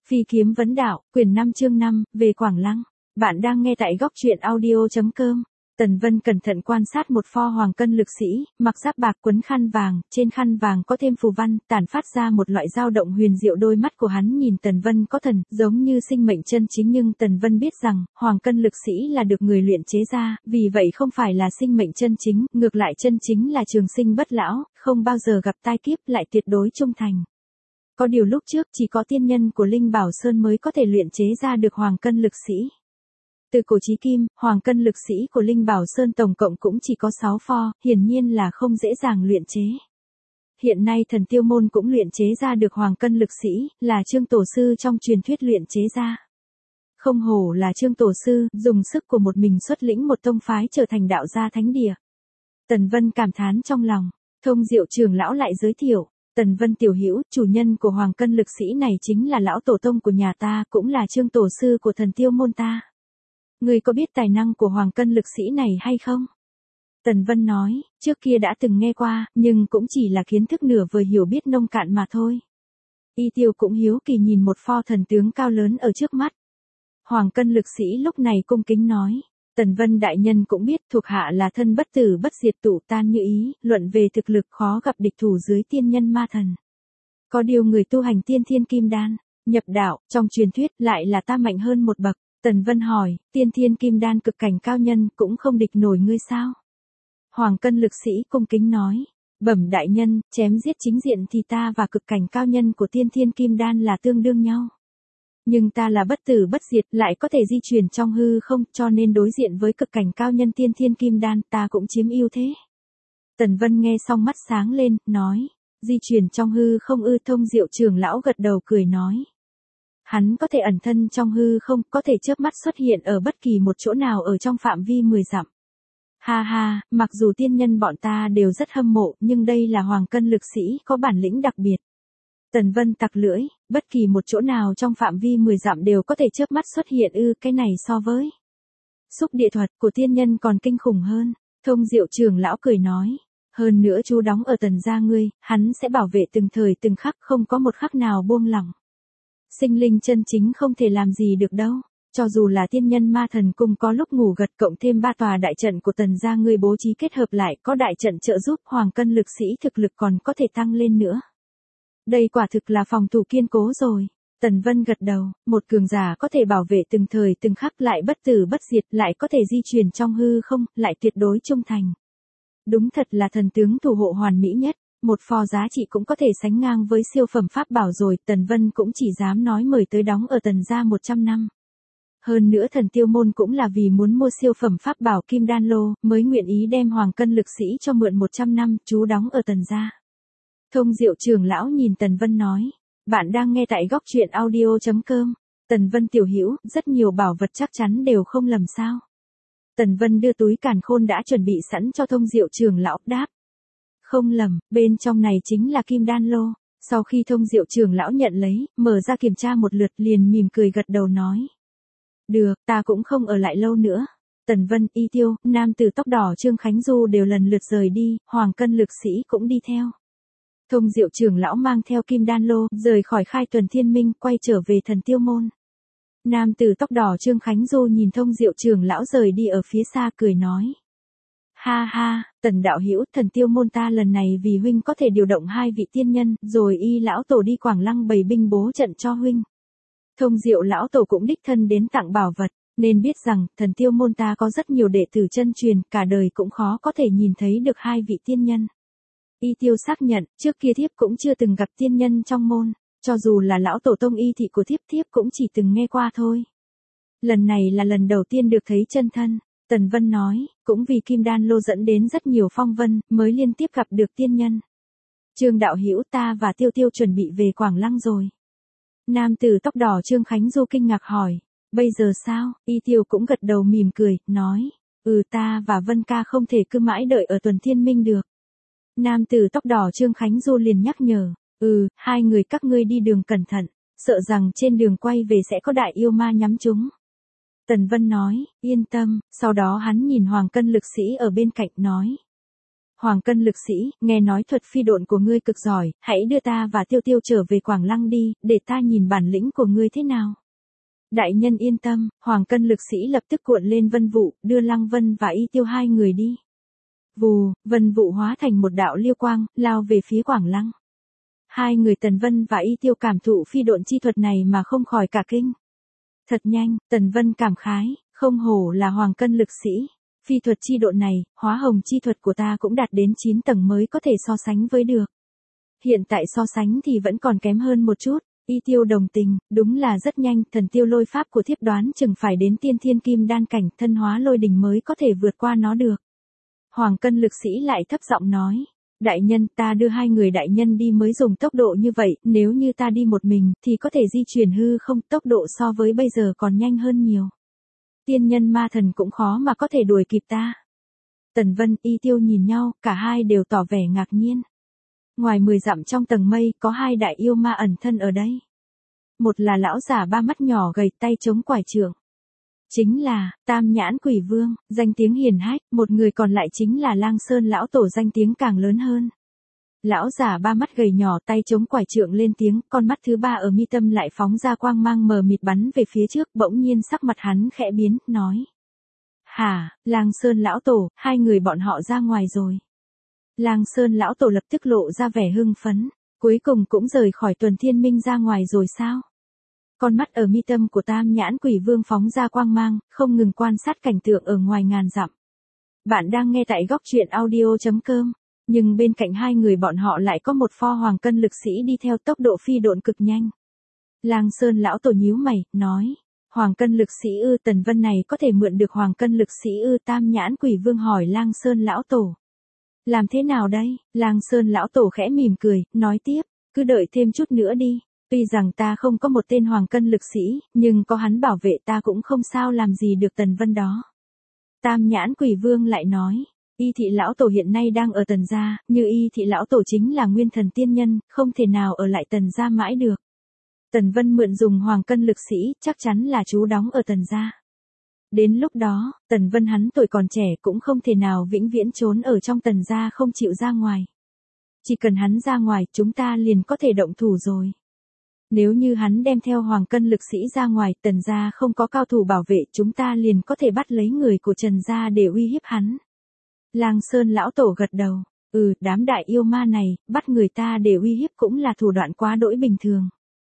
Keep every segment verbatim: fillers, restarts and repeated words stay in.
Phi kiếm vấn đạo, quyển năm chương năm, về Quảng Lăng. Bạn đang nghe tại góc truyện audio.com. Tần Vân cẩn thận quan sát một pho hoàng cân lực sĩ, mặc giáp bạc quấn khăn vàng, trên khăn vàng có thêm phù văn, tản phát ra một loại dao động huyền diệu. Đôi mắt của hắn nhìn Tần Vân có thần, giống như sinh mệnh chân chính, nhưng Tần Vân biết rằng, hoàng cân lực sĩ là được người luyện chế ra, vì vậy không phải là sinh mệnh chân chính, ngược lại chân chính là trường sinh bất lão, không bao giờ gặp tai kiếp, lại tuyệt đối trung thành. Có điều lúc trước chỉ có tiên nhân của Linh Bảo Sơn mới có thể luyện chế ra được hoàng cân lực sĩ. Từ cổ chí kim, hoàng cân lực sĩ của Linh Bảo Sơn tổng cộng cũng chỉ có sáu pho, hiển nhiên là không dễ dàng luyện chế. Hiện nay Thần Tiêu Môn cũng luyện chế ra được hoàng cân lực sĩ, là Trương Tổ Sư trong truyền thuyết luyện chế ra. Không hổ là Trương Tổ Sư, dùng sức của một mình xuất lĩnh một tông phái trở thành đạo gia thánh địa. Tần Vân cảm thán trong lòng, Thông Diệu trưởng lão lại giới thiệu. Tần Vân tiểu hữu, chủ nhân của hoàng cân lực sĩ này chính là lão tổ tông của nhà ta, cũng là Trương Tổ Sư của Thần Tiêu Môn ta. Ngươi có biết tài năng của hoàng cân lực sĩ này hay không? Tần Vân nói, trước kia đã từng nghe qua, nhưng cũng chỉ là kiến thức nửa vời, hiểu biết nông cạn mà thôi. Y Tiêu cũng hiếu kỳ nhìn một pho thần tướng cao lớn ở trước mắt. Hoàng cân lực sĩ lúc này cung kính nói. Tần Vân đại nhân cũng biết thuộc hạ là thân bất tử bất diệt tụ tan như ý, luận về thực lực khó gặp địch thủ dưới tiên nhân ma thần. Có điều người tu hành tiên thiên kim đan, nhập đạo, trong truyền thuyết lại là ta mạnh hơn một bậc. Tần Vân hỏi, tiên thiên kim đan cực cảnh cao nhân cũng không địch nổi ngươi sao? Hoàng cân lực sĩ cung kính nói, bẩm đại nhân, chém giết chính diện thì ta và cực cảnh cao nhân của tiên thiên kim đan là tương đương nhau. Nhưng ta là bất tử bất diệt, lại có thể di chuyển trong hư không, cho nên đối diện với cực cảnh cao nhân tiên thiên kim đan, ta cũng chiếm ưu thế. Tần Vân nghe xong mắt sáng lên, nói, di chuyển trong hư không ư? Thông Diệu trưởng lão gật đầu cười nói. Hắn có thể ẩn thân trong hư không, có thể chớp mắt xuất hiện ở bất kỳ một chỗ nào ở trong phạm vi mười dặm. Ha ha, mặc dù tiên nhân bọn ta đều rất hâm mộ, nhưng đây là hoàng cân lực sĩ có bản lĩnh đặc biệt. Tần Vân tặc lưỡi, bất kỳ một chỗ nào trong phạm vi mười dặm đều có thể chớp mắt xuất hiện ư? Cái này so với xúc địa thuật của tiên nhân còn kinh khủng hơn. Thông Diệu trưởng lão cười nói, hơn nữa chú đóng ở Tần gia ngươi, hắn sẽ bảo vệ từng thời từng khắc, không có một khắc nào buông lỏng. Sinh linh chân chính không thể làm gì được đâu, cho dù là tiên nhân ma thần cung có lúc ngủ gật, cộng thêm ba tòa đại trận của Tần gia ngươi bố trí kết hợp lại, có đại trận trợ giúp, hoàng cân lực sĩ thực lực còn có thể tăng lên nữa. Đây quả thực là phòng thủ kiên cố rồi. Tần Vân gật đầu, một cường giả có thể bảo vệ từng thời từng khắc, lại bất tử bất diệt, lại có thể di chuyển trong hư không, lại tuyệt đối trung thành. Đúng thật là thần tướng thủ hộ hoàn mỹ nhất, một pho giá trị cũng có thể sánh ngang với siêu phẩm pháp bảo rồi. Tần Vân cũng chỉ dám nói mời tới đóng ở Tần gia một trăm năm. Hơn nữa Thần Tiêu Môn cũng là vì muốn mua siêu phẩm pháp bảo Kim Đan Lô, mới nguyện ý đem hoàng cân lực sĩ cho mượn một trăm năm, chú đóng ở Tần gia. Thông Diệu trưởng lão nhìn Tần Vân nói, bạn đang nghe tại góc truyện audio.com. Tần Vân tiểu hữu, rất nhiều bảo vật chắc chắn đều không lầm sao? Tần Vân đưa túi càn khôn đã chuẩn bị sẵn cho Thông Diệu trưởng lão, đáp. Không lầm, bên trong này chính là Kim Đan Lô. Sau khi Thông Diệu trưởng lão nhận lấy, mở ra kiểm tra một lượt, liền mỉm cười gật đầu nói. Được, ta cũng không ở lại lâu nữa. Tần Vân, Y Tiêu, nam tử tóc đỏ Trương Khánh Du đều lần lượt rời đi, hoàng cân lực sĩ cũng đi theo. Thông Diệu trưởng lão mang theo Kim Đan Lô, rời khỏi Khai Tuần Thiên Minh, quay trở về Thần Tiêu Môn. Nam tử tóc đỏ Trương Khánh Du nhìn Thông Diệu trưởng lão rời đi ở phía xa, cười nói. Ha ha, Tần đạo hữu, Thần Tiêu Môn ta lần này vì huynh có thể điều động hai vị tiên nhân, rồi Y lão tổ đi Quảng Lăng bày binh bố trận cho huynh. Thông Diệu lão tổ cũng đích thân đến tặng bảo vật, nên biết rằng Thần Tiêu Môn ta có rất nhiều đệ tử chân truyền, cả đời cũng khó có thể nhìn thấy được hai vị tiên nhân. Y Tiêu xác nhận, trước kia thiếp cũng chưa từng gặp tiên nhân trong môn, cho dù là lão tổ tông Y thị của thiếp, thiếp cũng chỉ từng nghe qua thôi. Lần này là lần đầu tiên được thấy chân thân. Tần Vân nói, cũng vì Kim Đan Lô dẫn đến rất nhiều phong vân, mới liên tiếp gặp được tiên nhân. Trương đạo hữu, ta và Tiêu Tiêu chuẩn bị về Quảng Lăng rồi. Nam tử tóc đỏ Trương Khánh Du kinh ngạc hỏi, bây giờ sao? Y Tiêu cũng gật đầu mỉm cười, nói, ừ, ta và Vân ca không thể cứ mãi đợi ở Tuần Thiên Minh được. Nam tử tóc đỏ Trương Khánh Du liền nhắc nhở, ừ, hai người các ngươi đi đường cẩn thận, sợ rằng trên đường quay về sẽ có đại yêu ma nhắm chúng. Tần Vân nói, yên tâm, sau đó hắn nhìn hoàng cân lực sĩ ở bên cạnh nói. Hoàng Cân lực sĩ, nghe nói thuật phi độn của ngươi cực giỏi, hãy đưa ta và Tiêu Tiêu trở về Quảng Lăng đi, để ta nhìn bản lĩnh của ngươi thế nào. Đại nhân yên tâm, Hoàng Cân lực sĩ lập tức cuộn lên vân vụ, đưa Lăng Vân và Y Tiêu hai người đi. Vù, vân vụ hóa thành một đạo liêu quang, lao về phía Quảng Lăng. Hai người Tần Vân và Y Tiêu cảm thụ phi độn chi thuật này mà không khỏi cả kinh. Thật nhanh, Tần Vân cảm khái, không hổ là Hoàng Cân lực sĩ. Phi thuật chi độn này, hóa hồng chi thuật của ta cũng đạt đến chín tầng mới có thể so sánh với được. Hiện tại so sánh thì vẫn còn kém hơn một chút. Y Tiêu đồng tình, đúng là rất nhanh, thần tiêu lôi pháp của thiếp đoán chừng phải đến tiên thiên kim đan cảnh, thân hóa lôi đình mới có thể vượt qua nó được. Hoàng Cân lực sĩ lại thấp giọng nói, đại nhân, ta đưa hai người đại nhân đi mới dùng tốc độ như vậy, nếu như ta đi một mình, thì có thể di chuyển hư không, tốc độ so với bây giờ còn nhanh hơn nhiều. Tiên nhân ma thần cũng khó mà có thể đuổi kịp ta. Tần Vân, Y Tiêu nhìn nhau, cả hai đều tỏ vẻ ngạc nhiên. Ngoài mười dặm trong tầng mây, có hai đại yêu ma ẩn thân ở đây. Một là lão giả ba mắt nhỏ gầy tay chống quải trượng. Chính là, Tam Nhãn Quỷ Vương, danh tiếng hiển hách, một người còn lại chính là Lang Sơn lão tổ danh tiếng càng lớn hơn. Lão giả ba mắt gầy nhỏ tay chống quải trượng lên tiếng, con mắt thứ ba ở mi tâm lại phóng ra quang mang mờ mịt bắn về phía trước, bỗng nhiên sắc mặt hắn khẽ biến, nói. Hả, Lang Sơn lão tổ, hai người bọn họ ra ngoài rồi. Lang Sơn lão tổ lập tức lộ ra vẻ hưng phấn, cuối cùng cũng rời khỏi Tuần Thiên Minh ra ngoài rồi sao? Con mắt ở mi tâm của Tam Nhãn Quỷ Vương phóng ra quang mang, không ngừng quan sát cảnh tượng ở ngoài ngàn dặm. Bạn đang nghe tại góc truyện audio chấm com, nhưng bên cạnh hai người bọn họ lại có một pho Hoàng Cân lực sĩ đi theo tốc độ phi độn cực nhanh. Lang Sơn lão tổ nhíu mày, nói, Hoàng Cân lực sĩ ư, Tần Vân này có thể mượn được Hoàng Cân lực sĩ ư? Tam Nhãn Quỷ Vương hỏi Lang Sơn lão tổ. Làm thế nào đây? Lang Sơn lão tổ khẽ mỉm cười, nói tiếp, cứ đợi thêm chút nữa đi. Tuy rằng ta không có một tên Hoàng Cân lực sĩ, nhưng có hắn bảo vệ ta cũng không sao làm gì được Tần Vân đó. Tam Nhãn Quỷ Vương lại nói, Y Thị lão tổ hiện nay đang ở Tần gia, như Y Thị lão tổ chính là nguyên thần tiên nhân, không thể nào ở lại Tần gia mãi được. Tần Vân mượn dùng Hoàng Cân lực sĩ, chắc chắn là chú đóng ở Tần gia. Đến lúc đó, Tần Vân hắn tuổi còn trẻ cũng không thể nào vĩnh viễn trốn ở trong Tần gia không chịu ra ngoài. Chỉ cần hắn ra ngoài, chúng ta liền có thể động thủ rồi. Nếu như hắn đem theo Hoàng Cân lực sĩ ra ngoài, Tần gia không có cao thủ bảo vệ, chúng ta liền có thể bắt lấy người của Trần gia để uy hiếp hắn. Lang Sơn lão tổ gật đầu, ừ, đám đại yêu ma này, bắt người ta để uy hiếp cũng là thủ đoạn quá đỗi bình thường.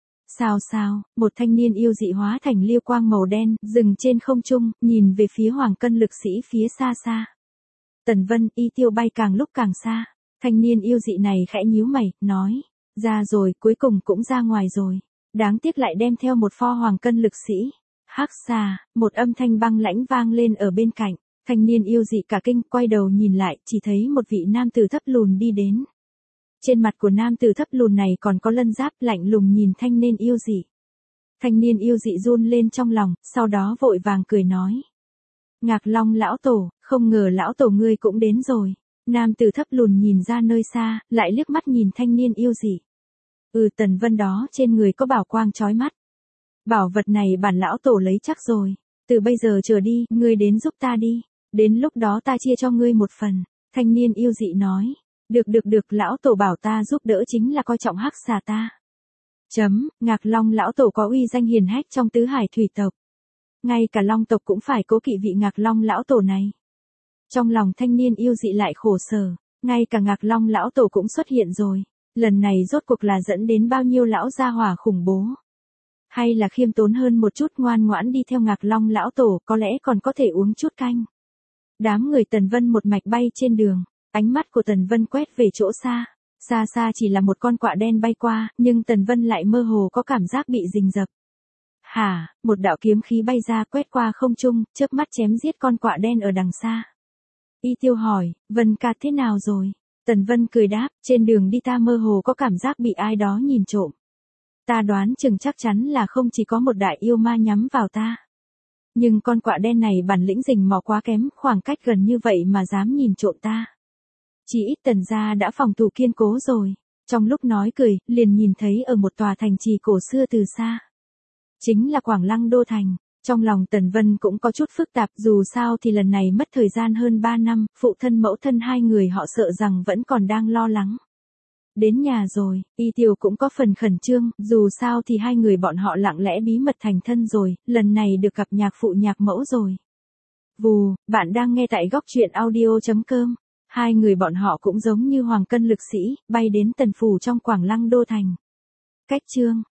Sao sao, một thanh niên yêu dị hóa thành liêu quang màu đen, dừng trên không trung, nhìn về phía Hoàng Cân lực sĩ phía xa xa. Tần Vân, Y Tiêu bay càng lúc càng xa, thanh niên yêu dị này khẽ nhíu mày, nói, ra rồi, cuối cùng cũng ra ngoài rồi. Đáng tiếc lại đem theo một pho Hoàng Cân lực sĩ. Hắc xà, một âm thanh băng lãnh vang lên ở bên cạnh, thanh niên yêu dị cả kinh, quay đầu nhìn lại, chỉ thấy một vị nam tử thấp lùn đi đến. Trên mặt của nam tử thấp lùn này còn có lân giáp, lạnh lùng nhìn thanh niên yêu dị. Thanh niên yêu dị run lên trong lòng, sau đó vội vàng cười nói. Ngạc Long lão tổ, không ngờ lão tổ ngươi cũng đến rồi. Nam tử thấp lùn nhìn ra nơi xa, lại liếc mắt nhìn thanh niên yêu dị. Ừ, Tần Vân đó trên người có bảo quang chói mắt. Bảo vật này bản lão tổ lấy chắc rồi. Từ bây giờ trở đi, ngươi đến giúp ta đi. Đến lúc đó ta chia cho ngươi một phần. Thanh niên yêu dị nói. Được được được, lão tổ bảo ta giúp đỡ chính là coi trọng hắc xà ta. Chấm, Ngạc Long lão tổ có uy danh hiền hách trong tứ hải thủy tộc. Ngay cả Long tộc cũng phải cố kỵ vị Ngạc Long lão tổ này. Trong lòng thanh niên yêu dị lại khổ sở, ngay cả Ngạc Long lão tổ cũng xuất hiện rồi. Lần này rốt cuộc là dẫn đến bao nhiêu lão gia hỏa khủng bố. Hay là khiêm tốn hơn một chút, ngoan ngoãn đi theo Ngạc Long lão tổ, có lẽ còn có thể uống chút canh. Đám người Tần Vân một mạch bay trên đường, ánh mắt của Tần Vân quét về chỗ xa. Xa xa chỉ là một con quạ đen bay qua, nhưng Tần Vân lại mơ hồ có cảm giác bị rình rập. Hả, một đạo kiếm khí bay ra quét qua không trung, chớp mắt chém giết con quạ đen ở đằng xa. Y Tiêu hỏi, Vân ca thế nào rồi? Tần Vân cười đáp, trên đường đi ta mơ hồ có cảm giác bị ai đó nhìn trộm. Ta đoán chừng chắc chắn là không chỉ có một đại yêu ma nhắm vào ta. Nhưng con quạ đen này bản lĩnh rình mò quá kém, khoảng cách gần như vậy mà dám nhìn trộm ta. Chỉ ít Tần gia đã phòng thủ kiên cố rồi. Trong lúc nói cười, liền nhìn thấy ở một tòa thành trì cổ xưa từ xa. Chính là Quảng Lăng đô thành. Trong lòng Tần Vân cũng có chút phức tạp, dù sao thì lần này mất thời gian hơn ba năm, phụ thân mẫu thân hai người họ sợ rằng vẫn còn đang lo lắng. Đến nhà rồi, Y Tiểu cũng có phần khẩn trương, dù sao thì hai người bọn họ lặng lẽ bí mật thành thân rồi, lần này được gặp nhạc phụ nhạc mẫu rồi. Vù, bạn đang nghe tại góc truyện audio.com. Hai người bọn họ cũng giống như hoàng cân lực sĩ, bay đến Tần Phủ trong Quảng Lăng đô thành. Cách chương,